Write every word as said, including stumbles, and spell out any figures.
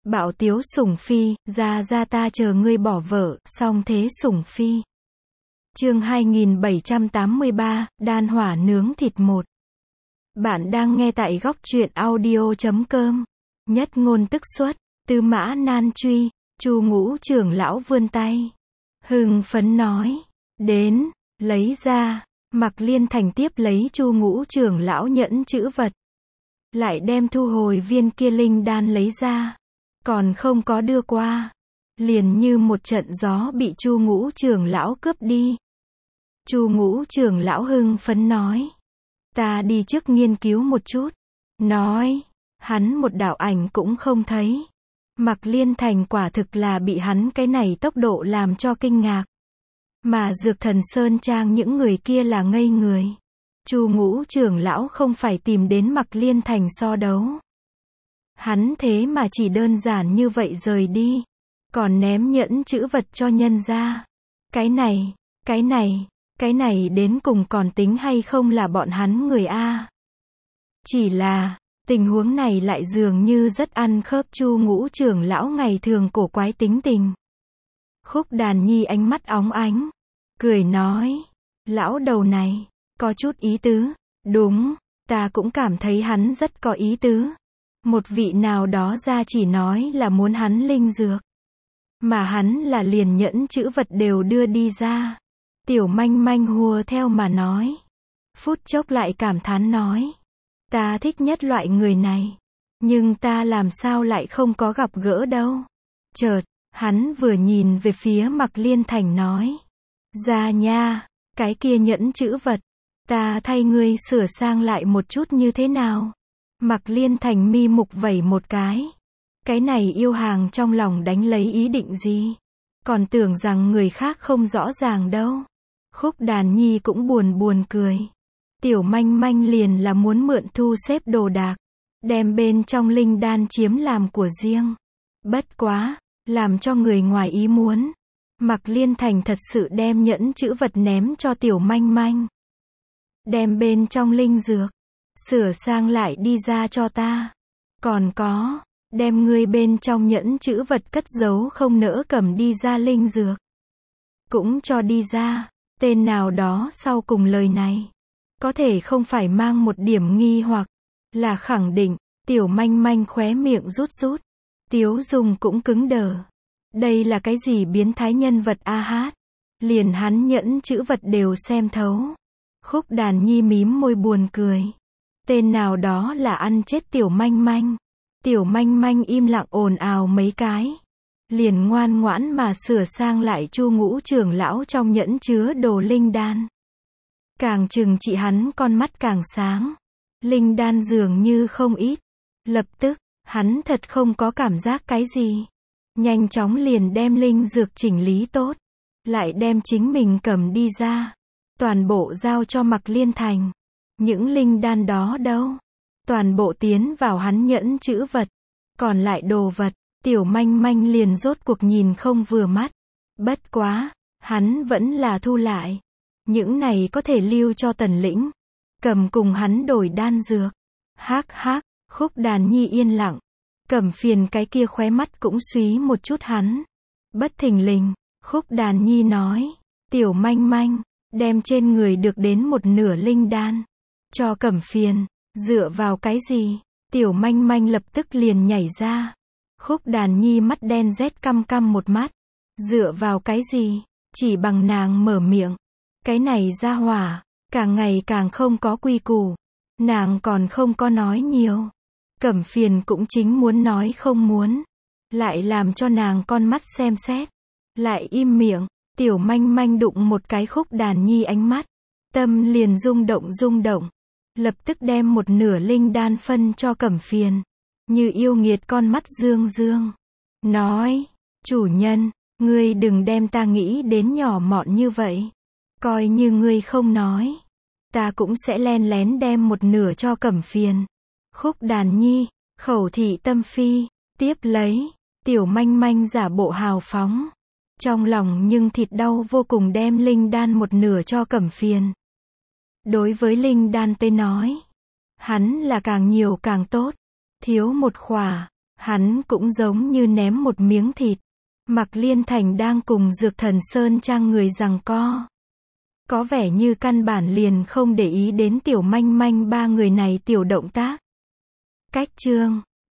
Bảo Tiếu Sủng Phi, ra ra ta chờ ngươi bỏ vợ, song thế Sủng Phi. Chương hai nghìn bảy trăm tám mươi ba, đan hỏa nướng thịt một. Bạn đang nghe tại góc truyện audio chấm com. Nhất ngôn tức xuất, Tư Mã Nan truy, Chu Ngũ trưởng lão vươn tay. Hưng phấn nói, đến, lấy ra. Mạc Liên Thành tiếp lấy Chu Ngũ trưởng lão nhẫn chữ vật. Lại đem thu hồi viên kia linh đan lấy ra. Còn không có đưa qua. Liền như một trận gió bị Chu Ngũ trưởng lão cướp đi. Chu Ngũ trưởng lão hưng phấn nói. Ta đi trước nghiên cứu một chút. Nói. Hắn một đạo ảnh cũng không thấy. Mạc Liên Thành quả thực là bị hắn cái này tốc độ làm cho kinh ngạc. Mà Dược Thần Sơn Trang những người kia là ngây người. Chu Ngũ trưởng lão không phải tìm đến Mạc Liên Thành so đấu. Hắn thế mà chỉ đơn giản như vậy rời đi. Còn ném nhẫn chữ vật cho nhân ra. Cái này, cái này, cái này đến cùng còn tính hay không là bọn hắn người A. Chỉ là, tình huống này lại dường như rất ăn khớp Chu Ngũ trưởng lão ngày thường cổ quái tính tình. Khúc Đàn Nhi ánh mắt óng ánh. Cười nói, lão đầu này, có chút ý tứ. Đúng, ta cũng cảm thấy hắn rất có ý tứ. Một vị nào đó ra chỉ nói là muốn hắn linh dược. Mà hắn là liền nhẫn chữ vật đều đưa đi ra. Tiểu manh manh hùa theo mà nói. Phút chốc lại cảm thán nói. Ta thích nhất loại người này. Nhưng ta làm sao lại không có gặp gỡ đâu. Chợt, hắn vừa nhìn về phía Mạc Liên Thành nói. Ra nha, cái kia nhẫn chữ vật. Ta thay ngươi sửa sang lại một chút như thế nào? Mạc Liên Thành mi mục vẩy một cái. Cái này yêu hàng trong lòng đánh lấy ý định gì? Còn tưởng rằng người khác không rõ ràng đâu. Khúc Đàn Nhi cũng buồn buồn cười. Tiểu manh manh liền là muốn mượn thu xếp đồ đạc. Đem bên trong linh đan chiếm làm của riêng. Bất quá, làm cho người ngoài ý muốn. Mạc Liên Thành thật sự đem nhẫn chữ vật ném cho tiểu manh manh. Đem bên trong linh dược. Sửa sang lại đi ra cho ta. Còn có, đem ngươi bên trong nhẫn chữ vật cất giấu không nỡ cầm đi ra linh dược. Cũng cho đi ra, tên nào đó sau cùng lời này. Có thể không phải mang một điểm nghi hoặc là khẳng định, tiểu manh manh khóe miệng rút rút. Tiếu Dung cũng cứng đờ. Đây là cái gì biến thái nhân vật a hát. Liền hắn nhẫn chữ vật đều xem thấu. Khúc Đàn Nhi mím môi buồn cười. Tên nào đó là ăn chết tiểu manh manh. Tiểu manh manh im lặng ồn ào mấy cái. Liền ngoan ngoãn mà sửa sang lại Chu Ngũ trưởng lão trong nhẫn chứa đồ linh đan. Càng chừng chị hắn con mắt càng sáng. Linh đan dường như không ít. Lập tức, hắn thật không có cảm giác cái gì. Nhanh chóng liền đem linh dược chỉnh lý tốt. Lại đem chính mình cầm đi ra. Toàn bộ giao cho Mạc Liên Thành. Những linh đan đó đâu? Toàn bộ tiến vào hắn nhẫn chữ vật. Còn lại đồ vật, tiểu manh manh liền rốt cuộc nhìn không vừa mắt. Bất quá, hắn vẫn là thu lại. Những này có thể lưu cho Tần Lĩnh. Cầm cùng hắn đổi đan dược. Hác hác, Khúc Đàn Nhi yên lặng. Cẩm Phiền cái kia khóe mắt cũng súy một chút hắn. Bất thình lình, Khúc Đàn Nhi nói. Tiểu manh manh, đem trên người được đến một nửa linh đan. Cho Cẩm Phiền, dựa vào cái gì? Tiểu manh manh lập tức liền nhảy ra. Khúc Đàn Nhi mắt đen rét căm căm một mắt. Dựa vào cái gì? Chỉ bằng nàng mở miệng. Cái này ra hỏa, càng ngày càng không có quy củ. Nàng còn không có nói nhiều. Cẩm Phiền cũng chính muốn nói không muốn. Lại làm cho nàng con mắt xem xét. Lại im miệng, tiểu manh manh đụng một cái Khúc Đàn Nhi ánh mắt. Tâm liền rung động rung động. Lập tức đem một nửa linh đan phân cho Cẩm Phiền. Như yêu nghiệt con mắt dương dương. Nói, chủ nhân, ngươi đừng đem ta nghĩ đến nhỏ mọn như vậy. Coi như ngươi không nói. Ta cũng sẽ len lén đem một nửa cho Cẩm Phiền. Khúc Đàn Nhi, khẩu thị tâm phi, tiếp lấy. Tiểu manh manh giả bộ hào phóng. Trong lòng nhưng thịt đau vô cùng đem linh đan một nửa cho Cẩm Phiền. Đối với linh đan tê nói. Hắn là càng nhiều càng tốt. Thiếu một khỏa. Hắn cũng giống như ném một miếng thịt. Mạc Liên Thành đang cùng Dược Thần Sơn Trang người giằng co. Có vẻ như căn bản liền không để ý đến tiểu manh manh ba người này tiểu động tác. Cách chương